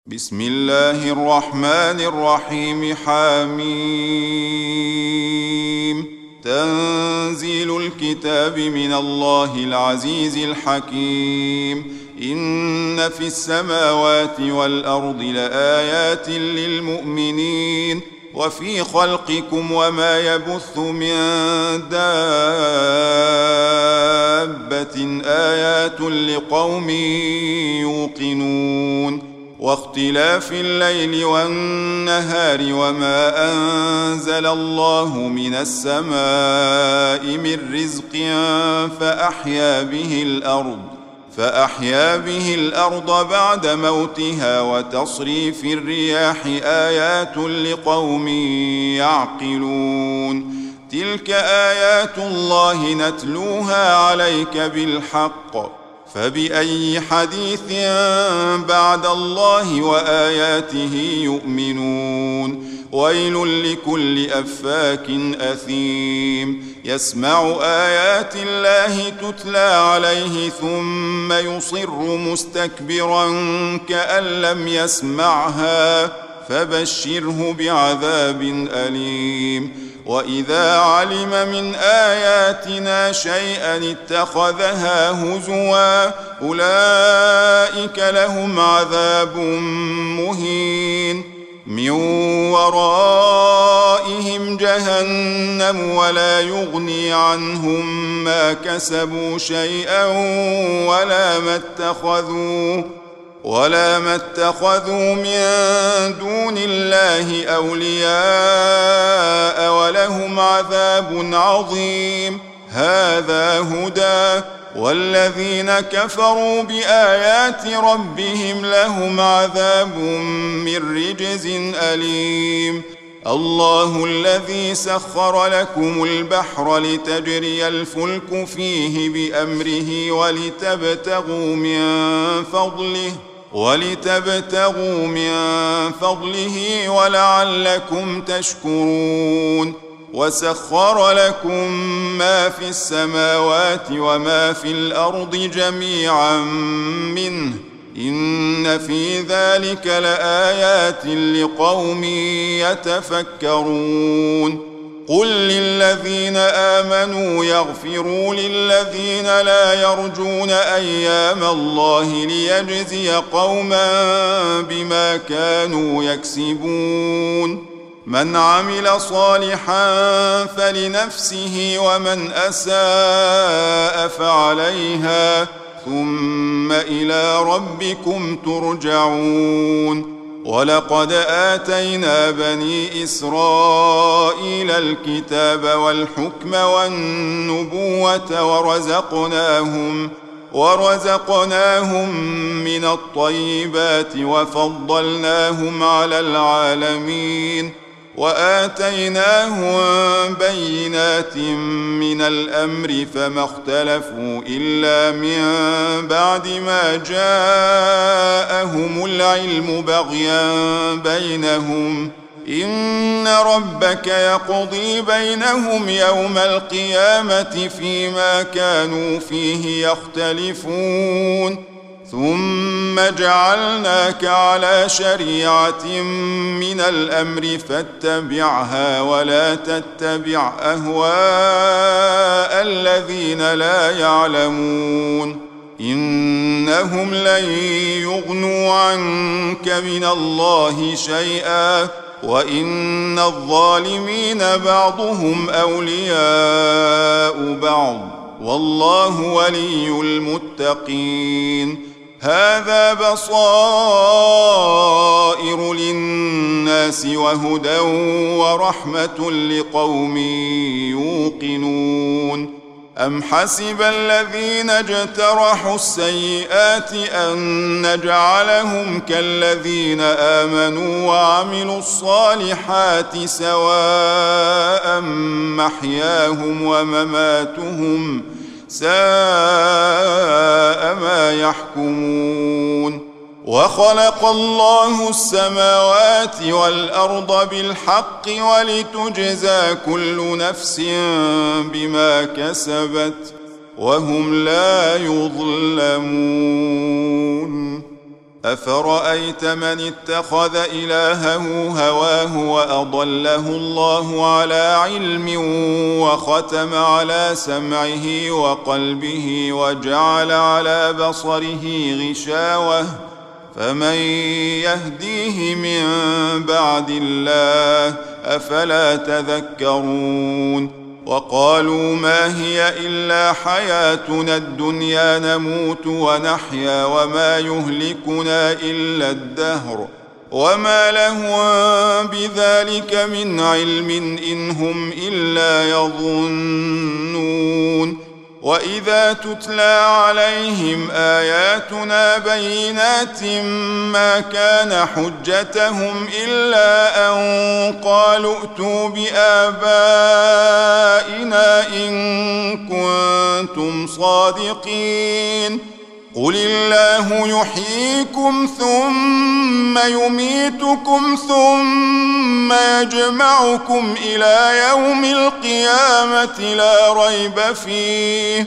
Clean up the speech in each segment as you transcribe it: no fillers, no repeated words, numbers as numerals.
بسم الله الرحمن الرحيم. حميم. تنزيل الكتاب من الله العزيز الحكيم. إن في السماوات والأرض لآيات للمؤمنين وفي خلقكم وما يبث من دابة آيات لقوم يوقنون. واختلاف الليل والنهار وما أنزل الله من السماء من رزق فأحيا به الأرض بعد موتها وتصريف الرياح آيات لقوم يعقلون. تلك آيات الله نتلوها عليك بالحق، فبأي حديث بعد الله وآياته يؤمنون. ويل لكل أفاك أثيم يسمع آيات الله تتلى عليه ثم يصر مستكبرا كأن لم يسمعها، فبشره بعذاب أليم. وإذا علم من آياتنا شيئا اتخذها هزوا، أولئك لهم عذاب مهين. من ورائهم جهنم ولا يغني عنهم ما كسبوا شيئا ولا ما اتخذوا من دون الله أولياء ولهم عذاب عظيم. هذا هدى، والذين كفروا بآيات ربهم لهم عذاب من رجز أليم. الله الذي سخر لكم البحر لتجري الفلك فيه بأمره ولتبتغوا من فضله ولعلكم تشكرون. وسخر لكم ما في السماوات وما في الأرض جميعا منه، إن في ذلك لآيات لقوم يتفكرون. قل للذين آمنوا يغفروا للذين لا يرجون أيام الله ليجزي قوما بما كانوا يكسبون. من عمل صالحا فلنفسه ومن أساء فعليها، ثم إلى ربكم ترجعون. ولقد آتينا بني إسرائيل الكتاب والحكم والنبوة ورزقناهم من الطيبات وفضلناهم على العالمين، وآتيناهم بينات من الأمر فما اختلفوا إلا من بعد ما جاءهم العلم بغيا بينهم. إن ربك يقضي بينهم يوم القيامة فيما كانوا فيه يختلفون. ثم جعلناك على شريعة من الأمر فاتبعها ولا تتبع أهواء الذين لا يعلمون. إنهم لن يغنوا عنك من الله شيئا، وإن الظالمين بعضهم أولياء بعض، والله ولي المتقين. هذا بصائر للناس وهدى ورحمة لقوم يوقنون. أم حسب الذين اجترحوا السيئات أن نجعلهم كالذين آمنوا وعملوا الصالحات سواء محياهم ومماتهم ساء ما يحكمون. وخلق الله السماوات والأرض بالحق ولتجزى كل نفس بما كسبت وهم لا يظلمون. أفرأيت من اتخذ إلهه هواه وأضله الله على علم وختم على سمعه وقلبه وجعل على بصره غشاوة فمن يهديه من بعد الله أفلا تذكرون وقالوا ما هي إلا حياتنا الدنيا نموت ونحيا وما يهلكنا إلا الدهر وما لهم بذلك من علم إن هم إلا يظنون وإذا تتلى عليهم آياتنا بينات ما كان حجتهم إلا أن قالوا ائتوا بآبائنا إن كنتم صادقين قل الله يحييكم ثم يميتكم ثم يجمعكم إلى يوم القيامة لا ريب فيه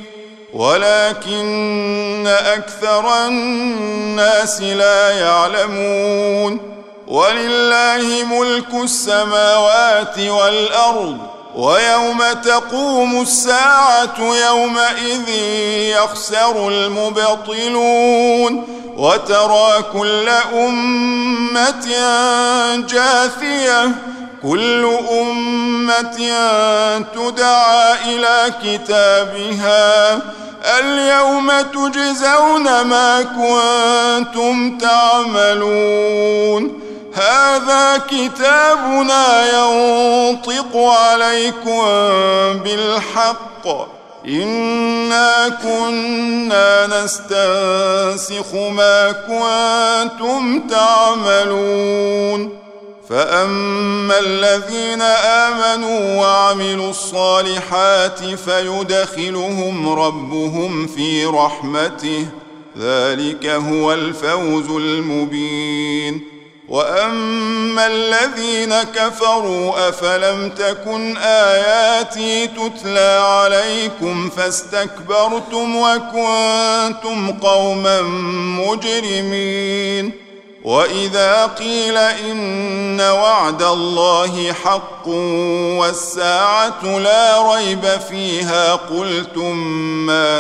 ولكن أكثر الناس لا يعلمون ولله ملك السماوات والأرض ويوم تقوم الساعة يومئذ يخسر المبطلون وترى كل أمة جاثية كل أمة تدعى إلى كتابها اليوم تجزون ما كنتم تعملون هذا كتابنا ينطق عليكم بالحق إنا كنا نستنسخ ما كنتم تعملون فأما الذين آمنوا وعملوا الصالحات فيدخلهم ربهم في رحمته ذلك هو الفوز المبين وأما الذين كفروا أفلم تكن آياتي تتلى عليكم فاستكبرتم وكنتم قوما مجرمين وإذا قيل إن وعد الله حق والساعة لا ريب فيها قلتم ما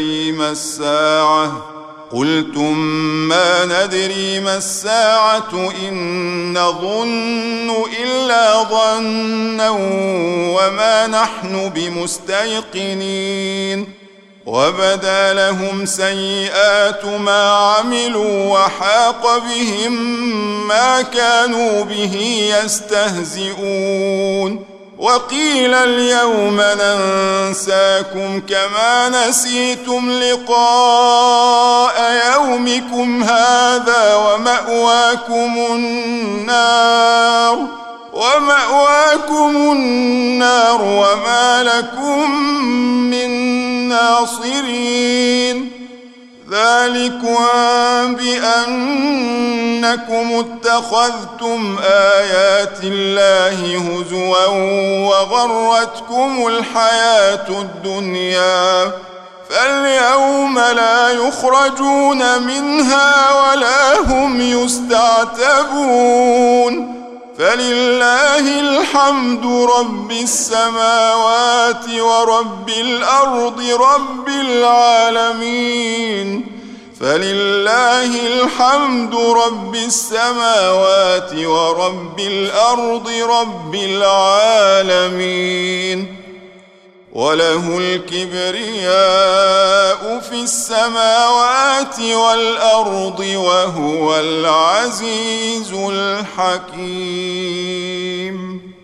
ندري ما الساعة إن نظن إلا ظنا وما نحن بمستيقنين وبدا لهم سيئات ما عملوا وحاق بهم ما كانوا به يستهزئون وقيل اليوم ننساكم كما نسيتم لقاء يومكم هذا ومأواكم النار وما لكم من ناصرين ذلكم بأنكم اتخذتم آيات الله هزوا وغرتكم الحياة الدنيا فاليوم لا يخرجون منها ولا هم يستعتبون فلله الحمد رب السماوات ورب الأرض رب العالمين فلله الحمد رب السماوات ورب الأرض رب العالمين وله الكبرياء في السماوات والأرض وهو العزيز الحكيم.